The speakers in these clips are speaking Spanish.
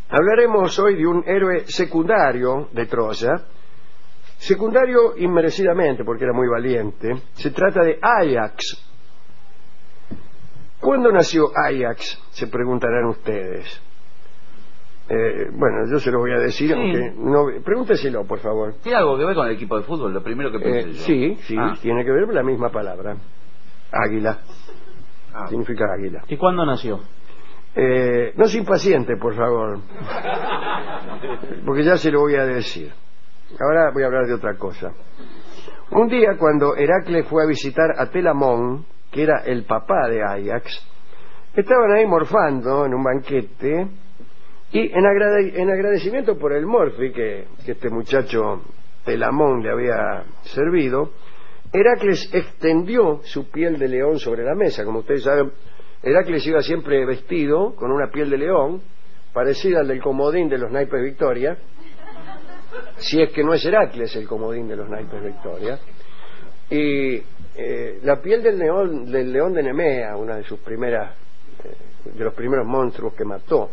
Hablaremos hoy de un héroe secundario de Troya, secundario inmerecidamente porque era muy valiente. Se trata de Áyax. ¿Cuándo nació Áyax?, se preguntarán ustedes. Bueno, yo se lo voy a decir, Sí. aunque no, pregúnteselo, por favor. ¿Tiene algo que ver con el equipo de fútbol? Lo primero que pensé yo. Sí, Ah. tiene que ver con la misma palabra. Águila. Significa águila. ¿Y cuándo nació? No se impaciente, por favor, porque ya se lo voy a decir. Ahora voy a hablar de otra cosa. Un día, cuando Heracles fue a visitar a Telamón, que era el papá de Áyax, estaban ahí morfando en un banquete, y en agradecimiento por el morfi que este muchacho Telamón le había servido, Heracles extendió su piel de león sobre la mesa. Como ustedes saben, Heracles iba siempre vestido con una piel de león, parecida al del comodín de los naipes Victoria, si es que no es Heracles el comodín de los naipes Victoria. Y la piel del león de Nemea, una de sus primeras, de los primeros monstruos que mató.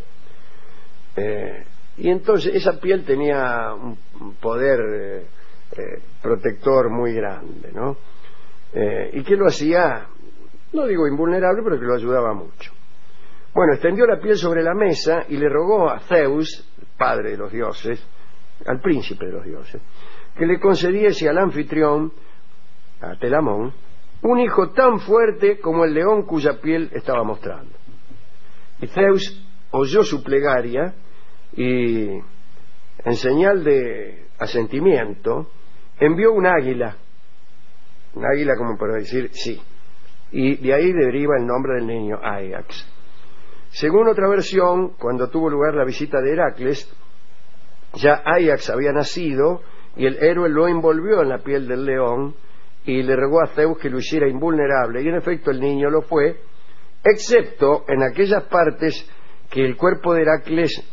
Y entonces esa piel tenía un poder protector muy grande, ¿no? Y que lo hacía, no digo invulnerable, pero que lo ayudaba mucho. Bueno, extendió la piel sobre la mesa y le rogó a Zeus, padre de los dioses, al príncipe de los dioses, que le concediese al anfitrión, a Telamón, un hijo tan fuerte como el león cuya piel estaba mostrando. Y Zeus oyó su plegaria y, en señal de asentimiento, envió un águila como para decir sí, y de ahí deriva el nombre del niño, Áyax. Según otra versión, cuando tuvo lugar la visita de Heracles, ya Áyax había nacido y el héroe lo envolvió en la piel del león y le rogó a Zeus que lo hiciera invulnerable, y en efecto el niño lo fue, excepto en aquellas partes que el cuerpo de Heracles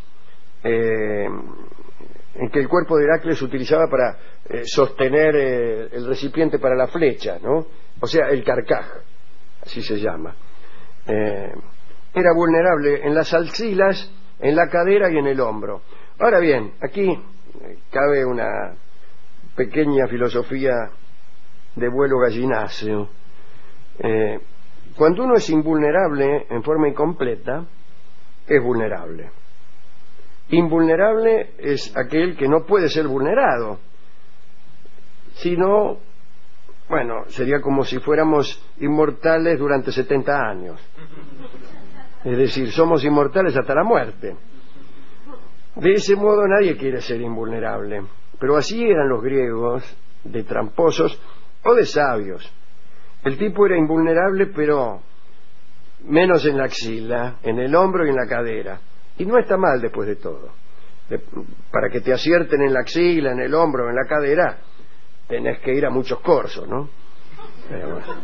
utilizaba para sostener el recipiente para la flecha, ¿no? O sea, el carcaj, así se llama. Era vulnerable en las axilas, en la cadera y en el hombro. Ahora bien, aquí cabe una pequeña filosofía de vuelo gallináceo. Cuando uno es invulnerable en forma incompleta, es vulnerable. Invulnerable es aquel que no puede ser vulnerado, sino, bueno, sería como si fuéramos inmortales durante 70 años. Es decir, somos inmortales hasta la muerte. De ese modo nadie quiere ser invulnerable, pero así eran los griegos, de tramposos o de sabios. El tipo era invulnerable, pero menos en la axila, en el hombro y en la cadera. Y no está mal después de todo. Para que te acierten en la axila, en el hombro, en la cadera, tenés que ir a muchos corsos, ¿no? Pero bueno.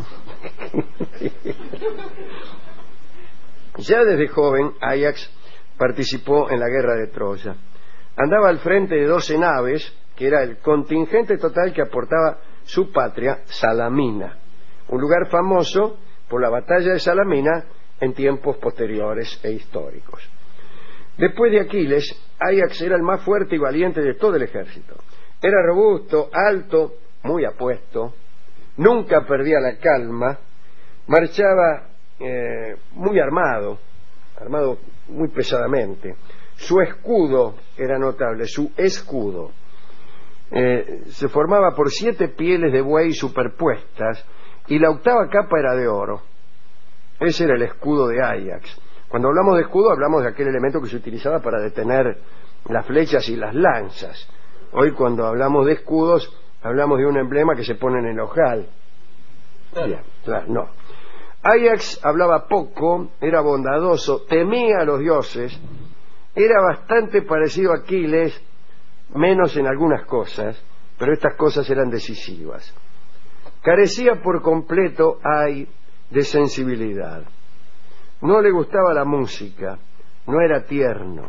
Ya desde joven, Áyax participó en la guerra de Troya. Andaba al frente de 12 naves, que era el contingente total que aportaba su patria, Salamina, un lugar famoso por la batalla de Salamina en tiempos posteriores e históricos. Después de Aquiles, Áyax era el más fuerte y valiente de todo el ejército. Era robusto, alto, muy apuesto, nunca perdía la calma, marchaba muy armado muy pesadamente. Su escudo era notable, su escudo. Se formaba por 7 pieles de buey superpuestas y la 8ª capa era de oro. Ese era el escudo de Áyax. Cuando hablamos de escudo hablamos de aquel elemento que se utilizaba para detener las flechas y las lanzas. Hoy cuando hablamos de escudos hablamos de un emblema que se pone en el ojal. Bien, claro, no. Áyax hablaba poco, era bondadoso, temía a los dioses, era bastante parecido a Aquiles, menos en algunas cosas, pero estas cosas eran decisivas. Carecía por completo de sensibilidad. No le gustaba la música, no era tierno.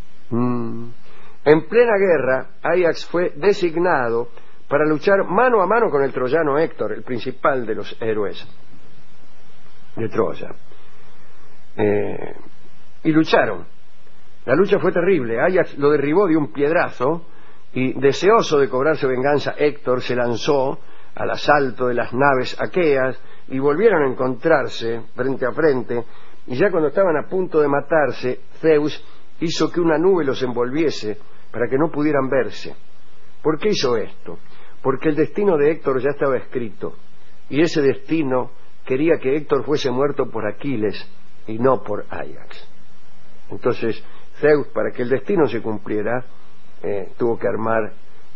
En plena guerra, Áyax fue designado para luchar mano a mano con el troyano Héctor, el principal de los héroes de Troya. Y lucharon. La lucha fue terrible. Ajax lo derribó de un piedrazo y, deseoso de cobrarse venganza, Héctor se lanzó al asalto de las naves aqueas y volvieron a encontrarse frente a frente, y ya cuando estaban a punto de matarse, Zeus hizo que una nube los envolviese para que no pudieran verse. ¿Por qué hizo esto? Porque el destino de Héctor ya estaba escrito, y ese destino quería que Héctor fuese muerto por Aquiles y no por Ajax. Entonces Zeus, para que el destino se cumpliera, tuvo que armar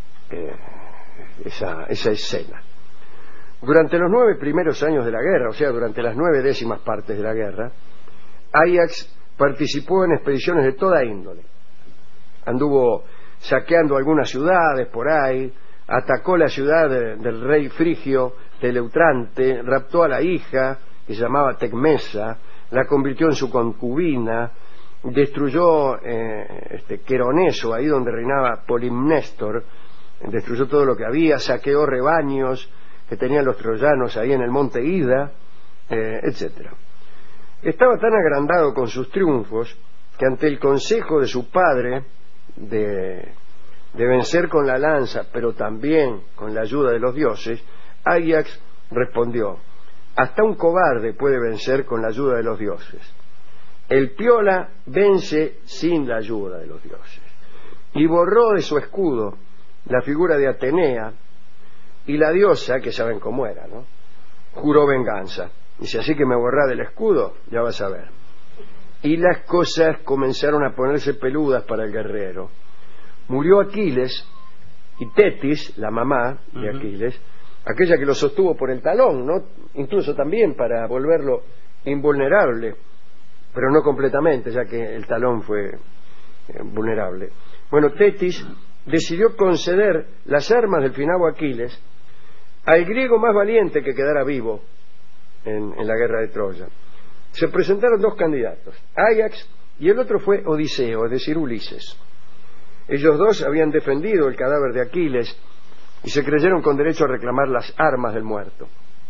esa escena. Durante los 9 primeros años de la guerra, o sea, durante las 9 décimas partes de la guerra, Ajax participó en expediciones de toda índole. Anduvo saqueando algunas ciudades por ahí, atacó la ciudad del rey frigio Teleutrante, raptó a la hija, que se llamaba Tecmesa, la convirtió en su concubina, destruyó Queroneso, ahí donde reinaba Polimnéstor, destruyó todo lo que había, saqueó rebaños que tenían los troyanos ahí en el monte Ida, etcétera. Estaba tan agrandado con sus triunfos que, ante el consejo de su padre de vencer con la lanza, pero también con la ayuda de los dioses, Ajax respondió: hasta un cobarde puede vencer con la ayuda de los dioses. El piola vence sin la ayuda de los dioses. Y borró de su escudo la figura de Atenea, y la diosa, que saben cómo era, ¿no?, juró venganza. Dice: así que me borrá del escudo, ya vas a ver. Y las cosas comenzaron a ponerse peludas para el guerrero. Murió Aquiles, y Tetis, la mamá de Aquiles, aquella que lo sostuvo por el talón, ¿no?, incluso también para volverlo invulnerable, pero no completamente, ya que el talón fue vulnerable. Bueno, Tetis decidió conceder las armas del finado Aquiles al griego más valiente que quedara vivo en la guerra de Troya. Se presentaron 2 candidatos, Ajax y el otro fue Odiseo, es decir, Ulises. Ellos 2 habían defendido el cadáver de Aquiles y se creyeron con derecho a reclamar las armas del muerto.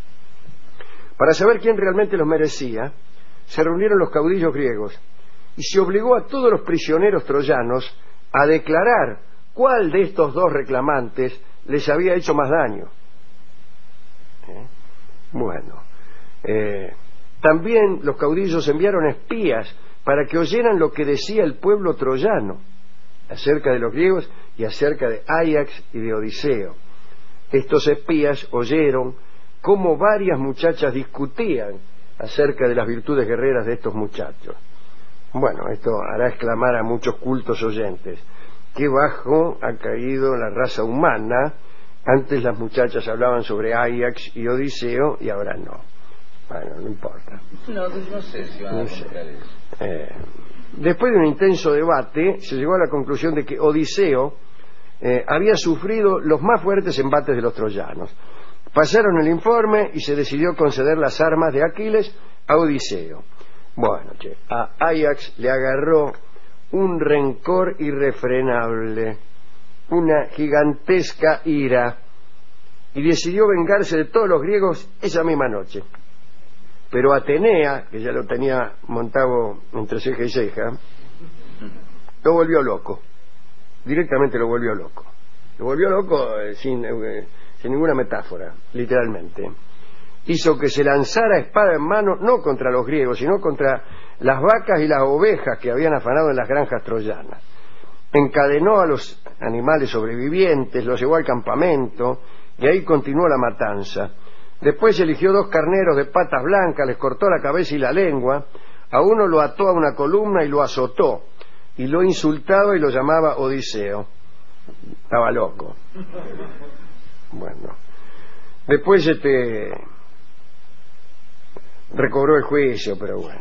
Para saber quién realmente los merecía, se reunieron los caudillos griegos y se obligó a todos los prisioneros troyanos a declarar cuál de estos 2 reclamantes les había hecho más daño. Bueno, también los caudillos enviaron espías para que oyeran lo que decía el pueblo troyano acerca de los griegos y acerca de Ajax y de Odiseo. Estos espías oyeron cómo varias muchachas discutían acerca de las virtudes guerreras de estos muchachos. Bueno, esto hará exclamar a muchos cultos oyentes: qué bajo ha caído la raza humana. Antes las muchachas hablaban sobre Ajax y Odiseo y ahora no. Bueno, no importa. No sé si van a mostrar eso. Después de un intenso debate, se llegó a la conclusión de que Odiseo había sufrido los más fuertes embates de los troyanos. Pasaron el informe y se decidió conceder las armas de Aquiles a Odiseo. Bueno, a Ajax le agarró un rencor irrefrenable, una gigantesca ira, y decidió vengarse de todos los griegos esa misma noche. Pero Atenea, que ya lo tenía montado entre ceja y ceja, lo volvió loco. Directamente lo volvió loco. Lo volvió loco sin ninguna metáfora, literalmente. Hizo que se lanzara espada en mano, no contra los griegos, sino contra las vacas y las ovejas que habían afanado en las granjas troyanas. Encadenó a los animales sobrevivientes, los llevó al campamento y ahí continuó la matanza. Después eligió 2 carneros de patas blancas, les cortó la cabeza y la lengua, a uno lo ató a una columna y lo azotó, y lo insultaba y lo llamaba Odiseo. Estaba loco. Bueno, después recobró el juicio, pero bueno,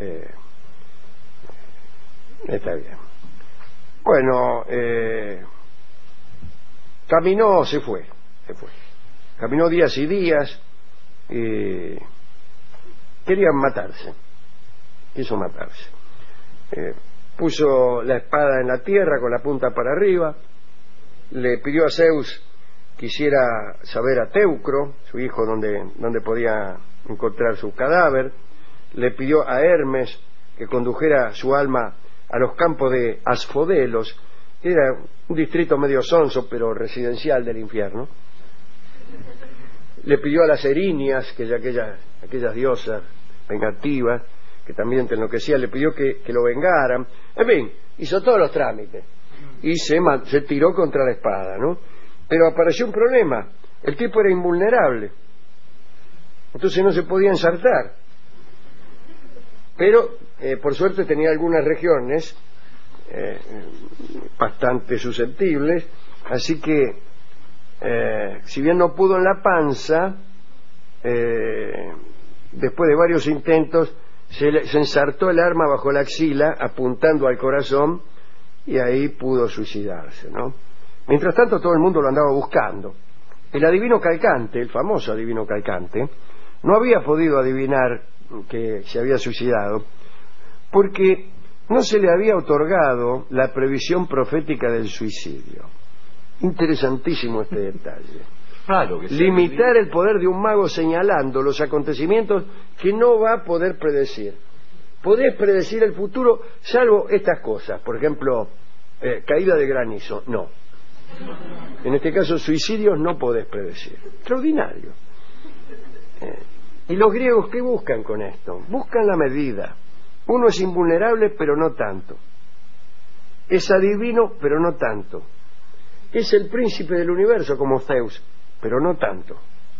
está bien. Bueno, caminó, se fue. Caminó días y días y querían matarse. Quiso matarse. Puso la espada en la tierra con la punta para arriba, le pidió a Zeus que hiciera saber a Teucro, su hijo, donde podía encontrar su cadáver, le pidió a Hermes que condujera su alma a los campos de Asfodelos, que era un distrito medio sonso pero residencial del infierno. Le pidió a las Erinias, que aquellas diosas vengativas que también te enloquecían, le pidió que lo vengaran. En fin, hizo todos los trámites y se tiró contra la espada, ¿no? Pero apareció un problema: el tipo era invulnerable, entonces no se podía ensartar. Pero por suerte tenía algunas regiones bastante susceptibles, así que si bien no pudo en la panza, después de varios intentos se ensartó el arma bajo la axila apuntando al corazón, y ahí pudo suicidarse, ¿no? Mientras tanto todo el mundo lo andaba buscando. El adivino Calcante, el famoso adivino Calcante, no había podido adivinar que se había suicidado porque no se le había otorgado la previsión profética del suicidio. Interesantísimo este detalle. Claro que Limitar el poder de un mago señalando los acontecimientos que no va a poder predecir. Podés predecir el futuro salvo estas cosas, por ejemplo, caída de granizo, no. En este caso, suicidios no podés predecir. Extraordinario. ¿Y los griegos qué buscan con esto? Buscan la medida. Uno es invulnerable, pero no tanto. Es adivino, pero no tanto. Es el príncipe del universo, como Zeus, pero no tanto.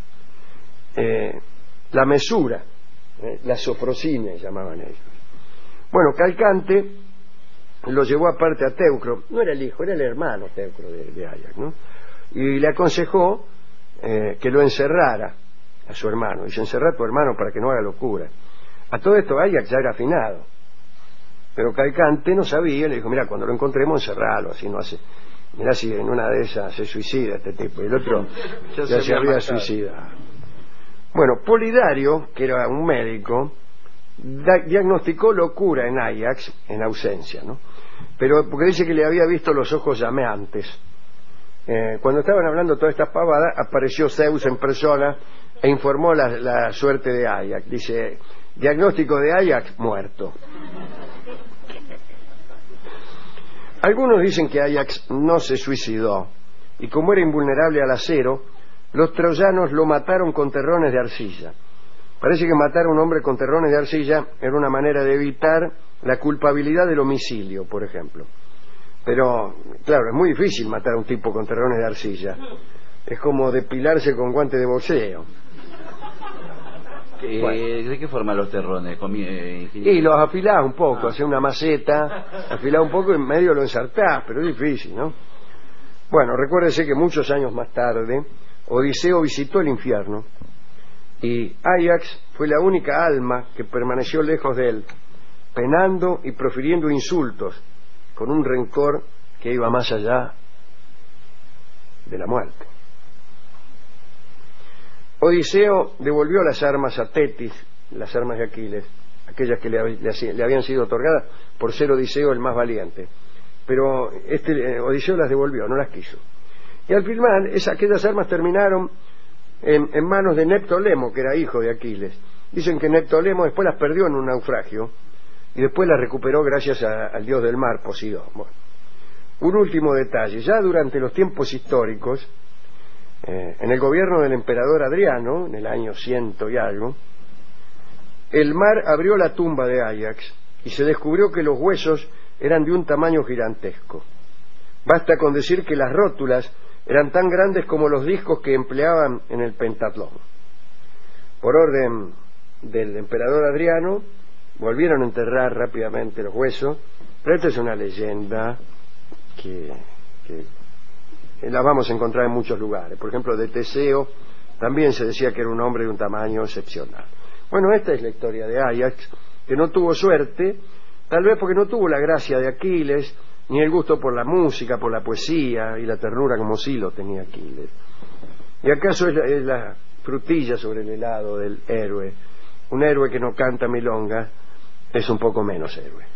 La mesura, la sofrosine llamaban ellos. Bueno, Calcante lo llevó aparte a Teucro. No era el hijo, era el hermano Teucro de Áyax, ¿no? Y le aconsejó que lo encerrara a su hermano. Dice: encerrá a tu hermano para que no haga locura. A todo esto Áyax ya era afinado, pero Calcante no sabía. Le dijo: mira, cuando lo encontremos encerralo, así no hace. Mirá si en una de esas se suicida este tipo. Y el otro ya se había suicidado. Bueno, Polidario, que era un médico, diagnosticó locura en Áyax en ausencia, ¿no? Pero porque dice que le había visto los ojos llameantes. Cuando estaban hablando todas estas pavadas, apareció Zeus en persona e informó la suerte de Áyax. Dice: diagnóstico de Áyax, muerto. Algunos dicen que Áyax no se suicidó, y como era invulnerable al acero, los troyanos lo mataron con terrones de arcilla. Parece que matar a un hombre con terrones de arcilla era una manera de evitar la culpabilidad del homicidio, por ejemplo. Pero, claro, es muy difícil matar a un tipo con terrones de arcilla. Es como depilarse con guantes de boxeo. ¿De qué forma los terrones? Y los afilás un poco, hacés una maceta, afilás un poco y en medio lo ensartás, pero es difícil, ¿no? Bueno, recuérdese que muchos años más tarde Odiseo visitó el infierno y Áyax fue la única alma que permaneció lejos de él, penando y profiriendo insultos con un rencor que iba más allá de la muerte. Odiseo devolvió las armas a Tetis, las armas de Aquiles, aquellas que le habían sido otorgadas por ser Odiseo el más valiente. Pero Odiseo las devolvió, no las quiso. Y al final aquellas armas terminaron en manos de Neptolemo, que era hijo de Aquiles. Dicen que Neptolemo después las perdió en un naufragio y después las recuperó gracias al dios del mar, Poseidón. Bueno, un último detalle: ya durante los tiempos históricos, en el gobierno del emperador Adriano, en el año 100 y algo, el mar abrió la tumba de Áyax y se descubrió que los huesos eran de un tamaño gigantesco. Basta con decir que las rótulas eran tan grandes como los discos que empleaban en el pentatlón. Por orden del emperador Adriano, volvieron a enterrar rápidamente los huesos, pero esta es una leyenda que la vamos a encontrar en muchos lugares. Por ejemplo, de Teseo también se decía que era un hombre de un tamaño excepcional. Bueno, esta es la historia de Áyax, que no tuvo suerte, tal vez porque no tuvo la gracia de Aquiles, ni el gusto por la música, por la poesía y la ternura como sí lo tenía Aquiles. ¿Y acaso es la frutilla sobre el helado del héroe? Un héroe que no canta milonga es un poco menos héroe.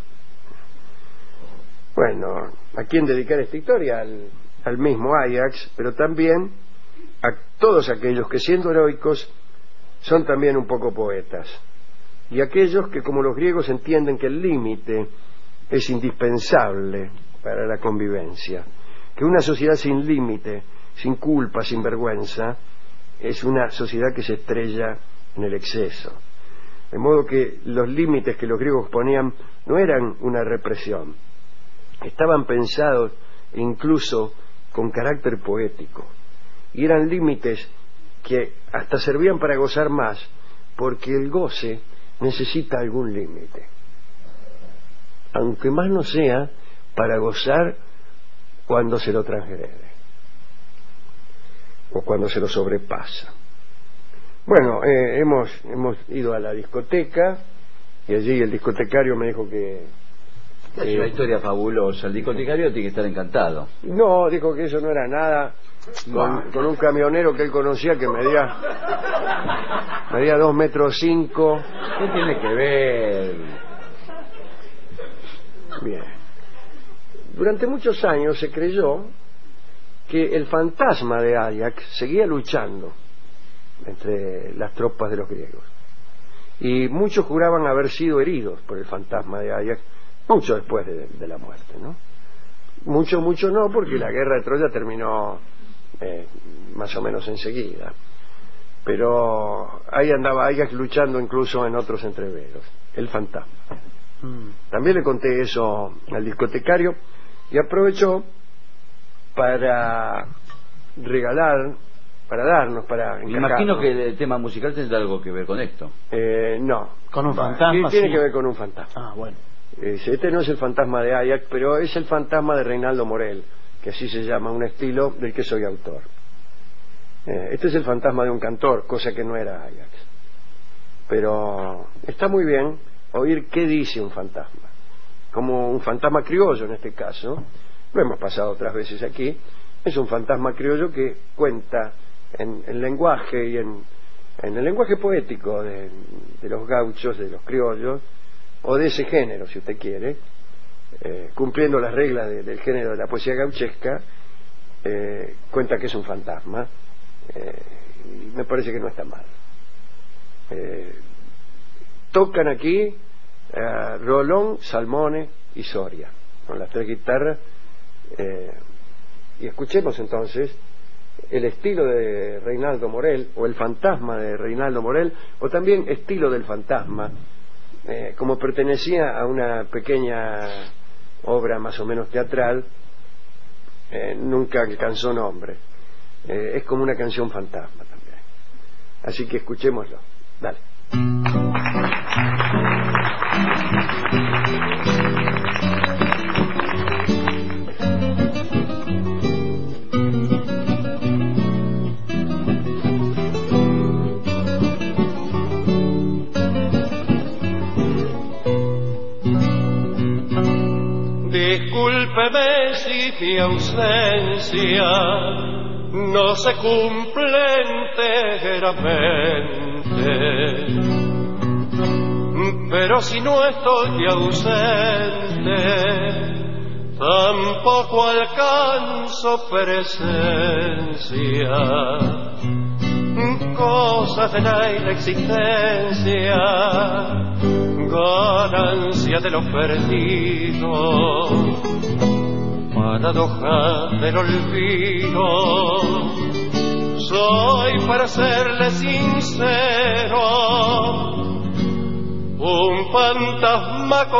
Bueno, ¿a quién dedicar esta historia? Al mismo Áyax, pero también a todos aquellos que, siendo heroicos, son también un poco poetas, y aquellos que, como los griegos, entienden que el límite es indispensable para la convivencia, que una sociedad sin límite, sin culpa, sin vergüenza, es una sociedad que se estrella en el exceso. De modo que los límites que los griegos ponían no eran una represión, estaban pensados incluso con carácter poético, y eran límites que hasta servían para gozar más, porque el goce necesita algún límite, aunque más no sea para gozar cuando se lo transgrede o cuando se lo sobrepasa. Bueno, hemos ido a la discoteca y allí el discotecario me dijo que... Es una historia fabulosa. El discotecario tiene que estar encantado. No, dijo que eso no era nada, con un camionero que él conocía que medía 2,5 metros. ¿Qué tiene que ver? Bien. Durante muchos años se creyó que el fantasma de Ajax seguía luchando entre las tropas de los griegos, y muchos juraban haber sido heridos por el fantasma de Ajax mucho después de la muerte, ¿no? Mucho no, porque la guerra de Troya terminó más o menos enseguida, pero ahí andaba Ajax luchando incluso en otros entreveros, el fantasma. También le conté eso al discotecario y aprovechó para regalar, para darnos, para encajarnos. Me imagino que el tema musical tendrá algo que ver con esto. No. ¿Con un fantasma? Tiene sí. que ver con un fantasma. Ah, bueno. Este no es el fantasma de Ajax, pero es el fantasma de Reinaldo Morel, que así se llama, un estilo del que soy autor. Este es el fantasma de un cantor, cosa que no era Ajax. Pero está muy bien oír qué dice un fantasma, como un fantasma criollo en este caso. Lo hemos pasado otras veces aquí. Es un fantasma criollo que cuenta en lenguaje y en el lenguaje poético de los gauchos, de los criollos, o de ese género, si usted quiere, cumpliendo las reglas del género de la poesía gauchesca. Cuenta que es un fantasma, y me parece que no está mal. Tocan aquí Rolón, Salmone y Soria, con las 3 guitarras, y escuchemos entonces el estilo de Reinaldo Morel, o el fantasma de Reinaldo Morel, o también estilo del fantasma, como pertenecía a una pequeña obra más o menos teatral, nunca alcanzó nombre. Es como una canción fantasma también. Así que escuchémoslo. Dale. Discúlpeme si mi ausencia no se cumple enteramente, pero si no estoy ausente, tampoco alcanzo presencia. Cosas de la inexistencia, ganancia de lo perdido, paradoja del olvido. Soy, para serle sincero, un fantasma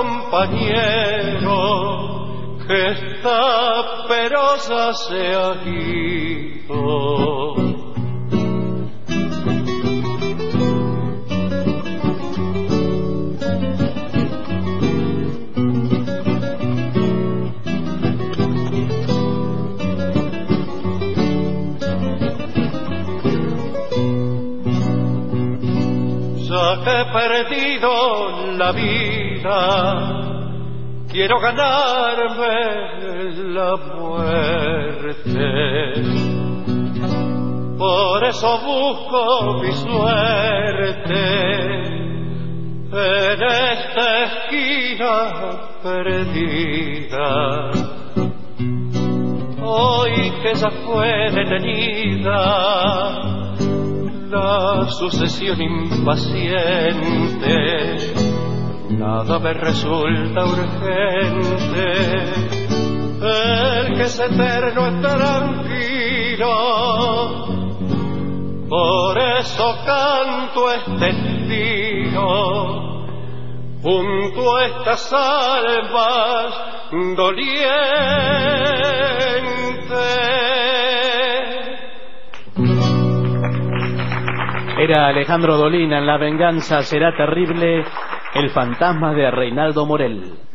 compañero que está pero ya se ha ido. Que he perdido la vida, quiero ganarme la muerte. Por eso busco mi suerte en esta esquina perdida. Hoy que ya fue detenida la sucesión impaciente nada me resulta urgente. El que es eterno es tranquilo, por eso canto este estilo junto a estas almas dolientes. Era Alejandro Dolina en La venganza será terrible, el fantasma de Reinaldo Morel.